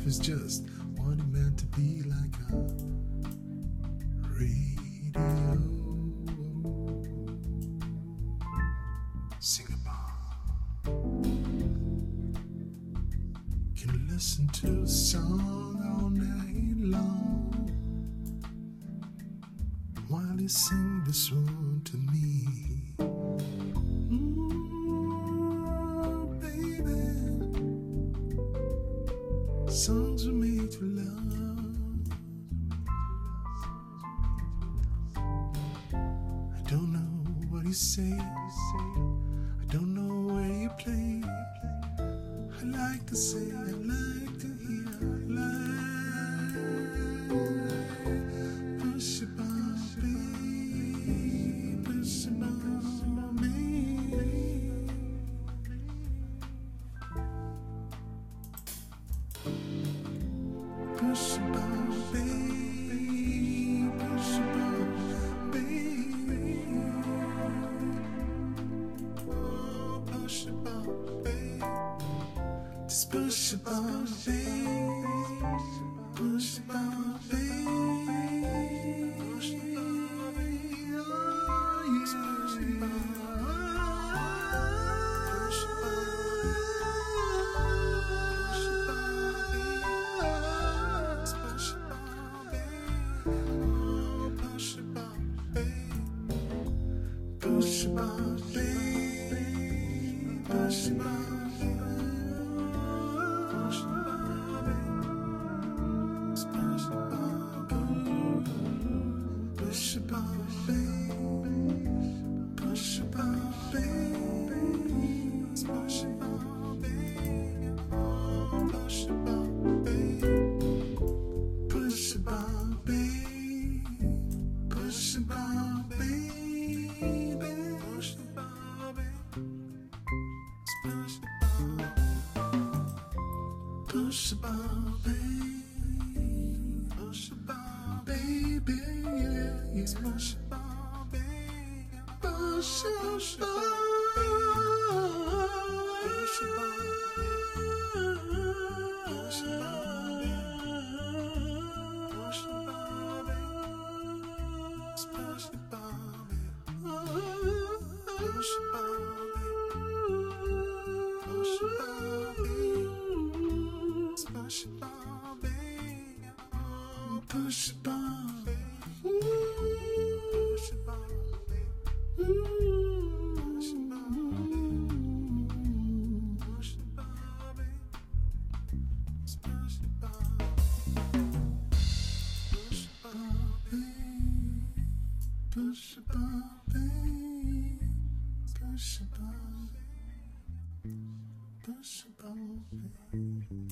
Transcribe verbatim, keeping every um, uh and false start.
is just what it meant to be, like a radio. Sing about. Can listen to a song all night long while you sing this one to me. Songs were made for love. I don't know what he says, I don't know where you play. I like to say, I like to hear, I like. Push it on me, push it on me. Push it on, baby, push it on, baby. Oh, push it on, baby. Just push it on, baby. Push it on, baby. Push it on, baby. Oh, yeah. Just push it on. Push it on. Push it on, baby. Push it on, push it on, baby. Push it on, push it on, baby. Push it on, baby. Push it on, baby. Push it on, baby. Push it on, baby. Push it on, baby. Push it on, baby. Push it on, baby. Yeah, yeah. Push it on, baby. Push it on. Push it on. Push it on. Push it on, baby. Push it on, baby. Push it on, baby. Push it on, baby. Push it on, baby. Push it on, baby. Oh, push it on, baby. Push it on, baby. Push it on, baby. Push it on, baby. Push it on. Push it on, baby. Push it on, baby. Push it on. Push it on, baby.